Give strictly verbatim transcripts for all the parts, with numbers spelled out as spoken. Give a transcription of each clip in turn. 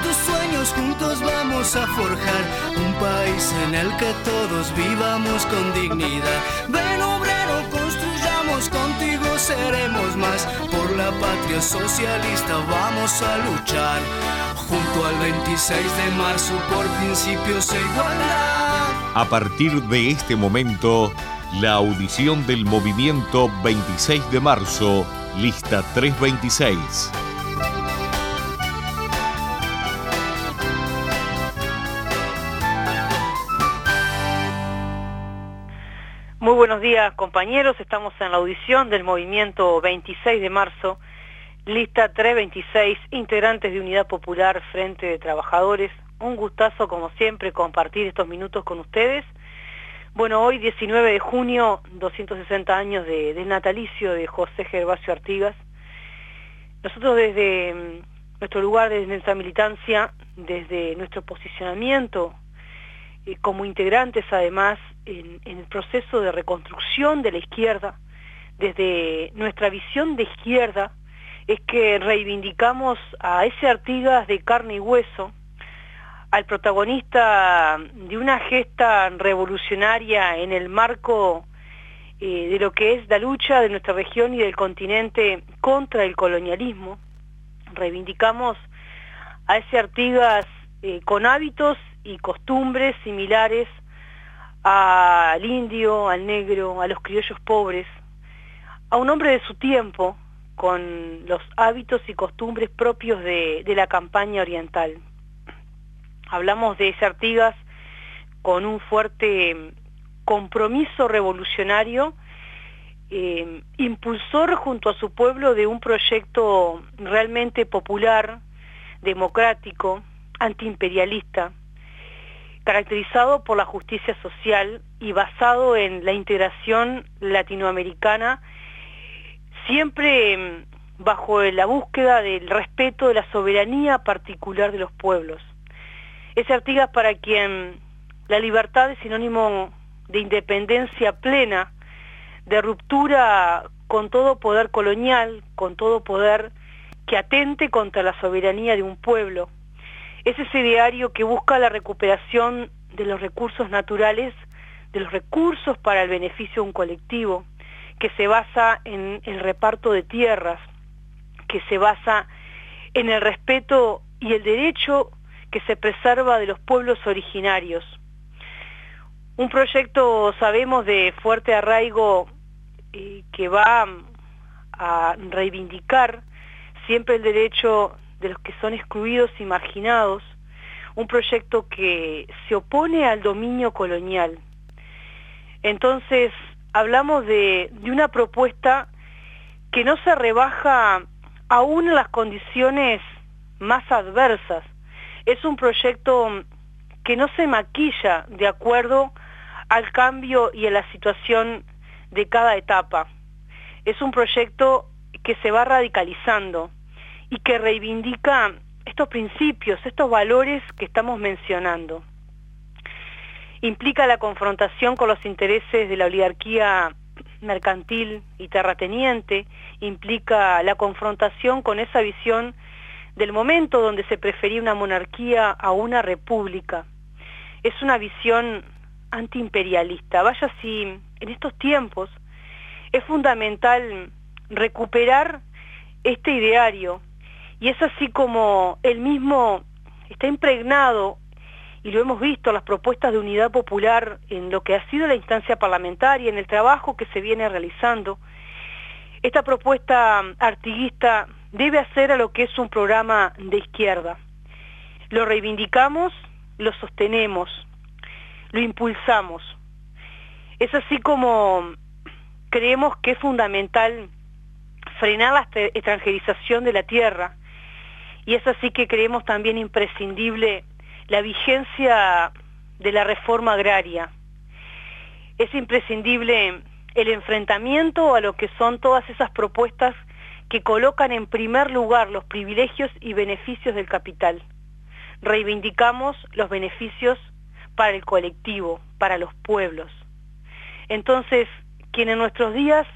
tus sueños juntos vamos a forjar un país en el que todos vivamos con dignidad. Ven obrero, construyamos, contigo seremos más. Por la patria socialista vamos a luchar. Junto al veintiséis de marzo por principios e igualdad. A partir de este momento, la audición del movimiento veintiséis de marzo, lista trescientos veintiséis. Muy buenos días, compañeros. Estamos en la audición del movimiento veintiséis de marzo, lista trescientos veintiséis, integrantes de Unidad Popular Frente de Trabajadores. Un gustazo, como siempre, compartir estos minutos con ustedes. Bueno, hoy diecinueve de junio, doscientos sesenta años de, del natalicio de José Gervasio Artigas. Nosotros desde nuestro lugar, desde nuestra militancia, desde nuestro posicionamiento, eh, como integrantes además en, en el proceso de reconstrucción de la izquierda, desde nuestra visión de izquierda, es que reivindicamos a ese Artigas de carne y hueso, al protagonista de una gesta revolucionaria en el marco eh, de lo que es la lucha de nuestra región y del continente contra el colonialismo. Reivindicamos a ese Artigas eh, con hábitos y costumbres similares al indio, al negro, a los criollos pobres, a un hombre de su tiempo, con los hábitos y costumbres propios de, de la campaña oriental. Hablamos de ese Artigas con un fuerte compromiso revolucionario, eh, impulsor junto a su pueblo de un proyecto realmente popular, democrático, antiimperialista, caracterizado por la justicia social y basado en la integración latinoamericana, siempre bajo la búsqueda del respeto de la soberanía particular de los pueblos. Ese Artigas para quien la libertad es sinónimo de independencia plena, de ruptura con todo poder colonial, con todo poder que atente contra la soberanía de un pueblo. Es ese ideario que busca la recuperación de los recursos naturales, de los recursos para el beneficio de un colectivo, que se basa en el reparto de tierras, que se basa en el respeto y el derecho que se preserva de los pueblos originarios. Un proyecto, sabemos, de fuerte arraigo eh, que va a reivindicar siempre el derecho de los que son excluidos y marginados, un proyecto que se opone al dominio colonial. Entonces, hablamos de, de una propuesta que no se rebaja aún en las condiciones más adversas. Es un proyecto que no se maquilla de acuerdo al cambio y a la situación de cada etapa. Es un proyecto que se va radicalizando y que reivindica estos principios, estos valores que estamos mencionando. Implica la confrontación con los intereses de la oligarquía mercantil y terrateniente, implica la confrontación con esa visión del momento donde se prefería una monarquía a una república. Es una visión antiimperialista. Vaya si en estos tiempos es fundamental recuperar este ideario, y es así como él mismo está impregnado, y lo hemos visto, las propuestas de Unidad Popular en lo que ha sido la instancia parlamentaria, en el trabajo que se viene realizando. Esta propuesta artiguista debe hacer a lo que es un programa de izquierda. Lo reivindicamos, lo sostenemos, lo impulsamos. Es así como creemos que es fundamental frenar la extranjerización de la tierra, y es así que creemos también imprescindible la vigencia de la reforma agraria. Es imprescindible el enfrentamiento a lo que son todas esas propuestas que colocan en primer lugar los privilegios y beneficios del capital. Reivindicamos los beneficios para el colectivo, para los pueblos. Entonces, quien en nuestros días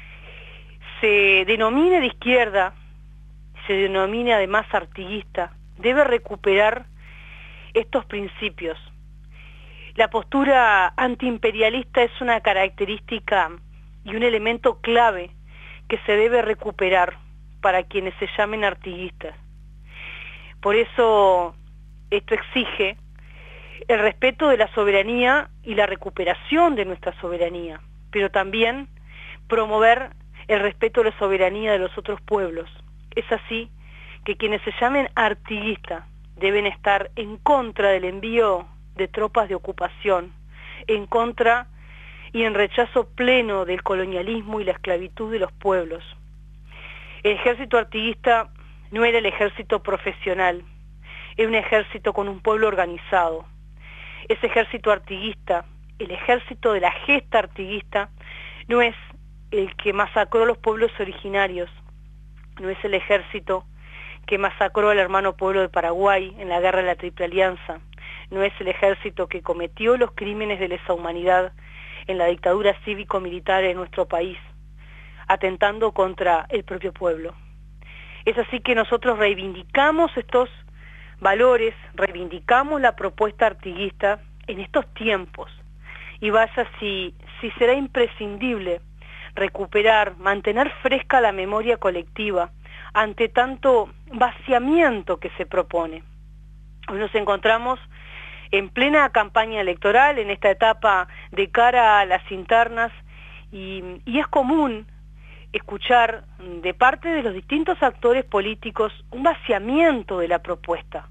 se denomine de izquierda, se denomine además artiguista, debe recuperar estos principios. La postura antiimperialista es una característica y un elemento clave que se debe recuperar para quienes se llamen artiguistas. Por eso esto exige el respeto de la soberanía y la recuperación de nuestra soberanía, pero también promover el respeto a la soberanía de los otros pueblos. Es así que quienes se llamen artiguistas deben estar en contra del envío de tropas de ocupación, en contra y en rechazo pleno del colonialismo y la esclavitud de los pueblos. El ejército artiguista no era el ejército profesional, era un ejército con un pueblo organizado. Ese ejército artiguista, el ejército de la gesta artiguista, no es el que masacró a los pueblos originarios, no es el ejército que masacró al hermano pueblo de Paraguay en la guerra de la Triple Alianza, no es el ejército que cometió los crímenes de lesa humanidad en la dictadura cívico-militar en nuestro país, atentando contra el propio pueblo. Es así que nosotros reivindicamos estos valores, reivindicamos la propuesta artiguista en estos tiempos, y vaya si, si será imprescindible recuperar, mantener fresca la memoria colectiva ante tanto vaciamiento que se propone. Hoy nos encontramos en plena campaña electoral, en esta etapa de cara a las internas, y, y es común escuchar de parte de los distintos actores políticos un vaciamiento de la propuesta,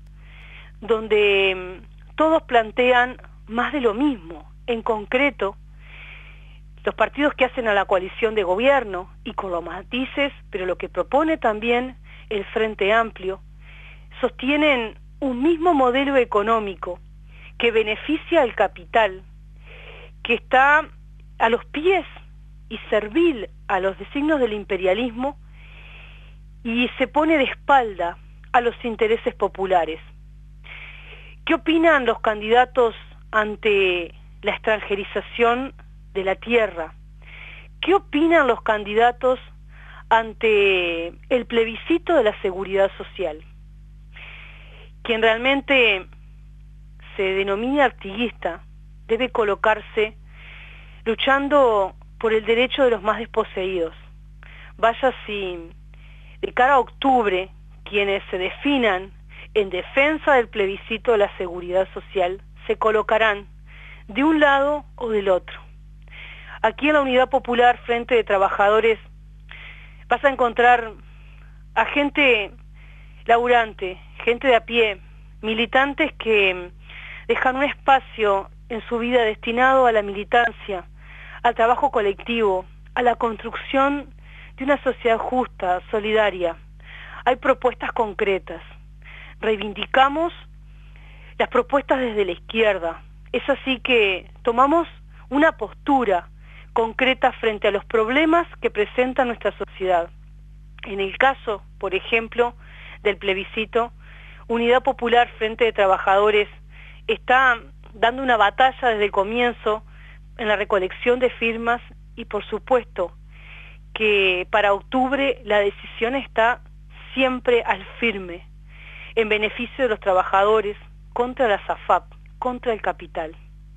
donde todos plantean más de lo mismo. En concreto, los partidos que hacen a la coalición de gobierno, y con los matices, pero lo que propone también el Frente Amplio, sostienen un mismo modelo económico que beneficia al capital, que está a los pies y servil a los designios del imperialismo y se pone de espalda a los intereses populares. ¿Qué opinan los candidatos ante la extranjerización de la tierra? ¿Qué opinan los candidatos ante el plebiscito de la seguridad social? Quien realmente se denomina artiguista debe colocarse luchando por el derecho de los más desposeídos. Vaya si de cara a octubre quienes se definan en defensa del plebiscito de la seguridad social se colocarán de un lado o del otro. Aquí en la Unidad Popular Frente de Trabajadores vas a encontrar a gente laburante, gente de a pie, militantes que dejan un espacio en su vida destinado a la militancia, al trabajo colectivo, a la construcción de una sociedad justa, solidaria. Hay propuestas concretas. Reivindicamos las propuestas desde la izquierda. Es así que tomamos una postura concreta frente a los problemas que presenta nuestra sociedad. En el caso, por ejemplo, del plebiscito, Unidad Popular Frente de Trabajadores está dando una batalla desde el comienzo en la recolección de firmas y por supuesto que para octubre la decisión está siempre al firme, en beneficio de los trabajadores, contra la S A F A P, contra el capital.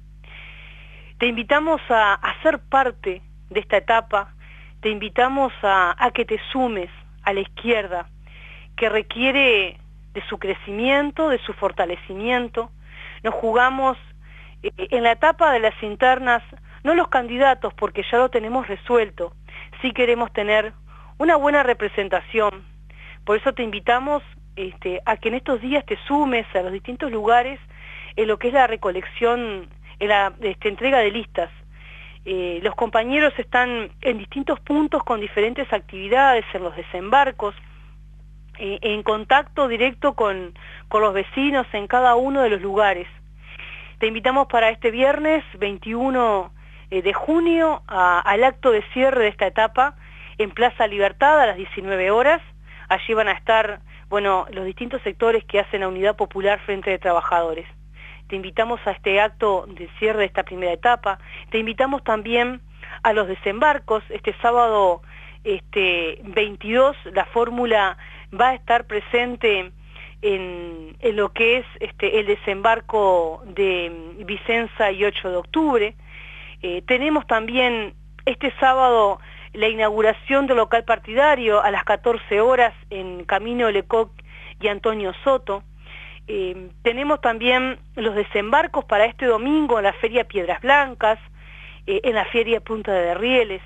Te invitamos a, a ser parte de esta etapa, te invitamos a, a que te sumes a la izquierda, que requiere de su crecimiento, de su fortalecimiento. Nos jugamos eh, en la etapa de las internas, no los candidatos, porque ya lo tenemos resuelto, sí queremos tener una buena representación. Por eso te invitamos este, a que en estos días te sumes a los distintos lugares en lo que es la recolección, en la este, entrega de listas. Eh, los compañeros están en distintos puntos con diferentes actividades, en los desembarcos, eh, en contacto directo con, con los vecinos en cada uno de los lugares. Te invitamos para este viernes veintiuno de junio a, al acto de cierre de esta etapa en Plaza Libertad a las diecinueve horas. Allí van a estar, bueno, los distintos sectores que hacen la Unidad Popular Frente de Trabajadores. Te invitamos a este acto de cierre de esta primera etapa. Te invitamos también a los desembarcos. Este sábado este, veintidós la fórmula va a estar presente en, en lo que es este, el desembarco de Vicenza y ocho de octubre. Eh, tenemos también este sábado la inauguración del local partidario a las catorce horas en Camino Lecoq y Antonio Soto. Eh, tenemos también los desembarcos para este domingo en la Feria Piedras Blancas, eh, en la Feria Punta de Rieles.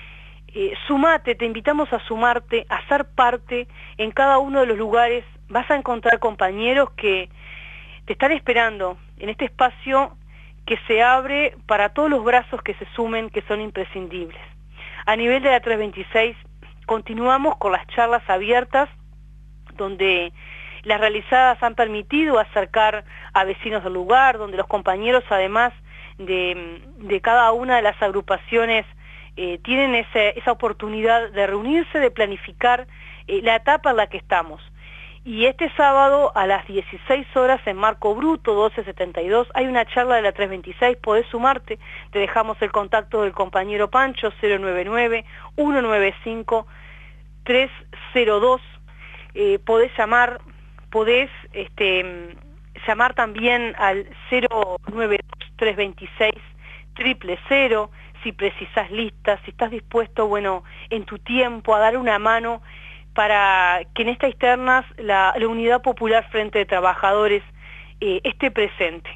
Eh, sumate, te invitamos a sumarte, a ser parte en cada uno de los lugares. Vas a encontrar compañeros que te están esperando en este espacio que se abre para todos los brazos que se sumen, que son imprescindibles. A nivel de la trescientos veintiséis, continuamos con las charlas abiertas, donde las realizadas han permitido acercar a vecinos del lugar, donde los compañeros, además de, de cada una de las agrupaciones, eh, tienen ese, esa oportunidad de reunirse, de planificar eh, la etapa en la que estamos. Y este sábado a las dieciséis horas en Marco Bruto doce setenta y dos hay una charla de la trescientos veintiséis, podés sumarte, te dejamos el contacto del compañero Pancho, cero nueve nueve, uno nueve cinco, tres cero dos, eh, podés llamar, podés este, llamar también al cero nueve dos, tres dos seis, cero cero cero, si precisás listas, si estás dispuesto, bueno, en tu tiempo a dar una mano para que en estas internas la, la Unidad Popular Frente de Trabajadores eh, esté presente.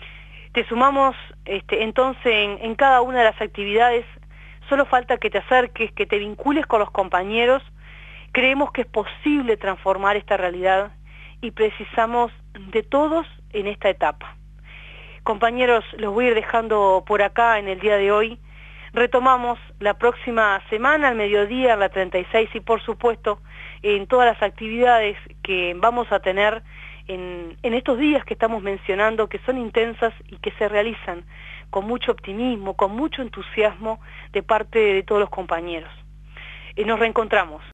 Te sumamos este, entonces en, en cada una de las actividades, solo falta que te acerques, que te vincules con los compañeros. Creemos que es posible transformar esta realidad y precisamos de todos en esta etapa. Compañeros, los voy a ir dejando por acá en el día de hoy. Retomamos la próxima semana al mediodía, a la treinta y seis, y por supuesto en todas las actividades que vamos a tener en, en estos días que estamos mencionando, que son intensas y que se realizan con mucho optimismo, con mucho entusiasmo de parte de todos los compañeros. Y nos reencontramos.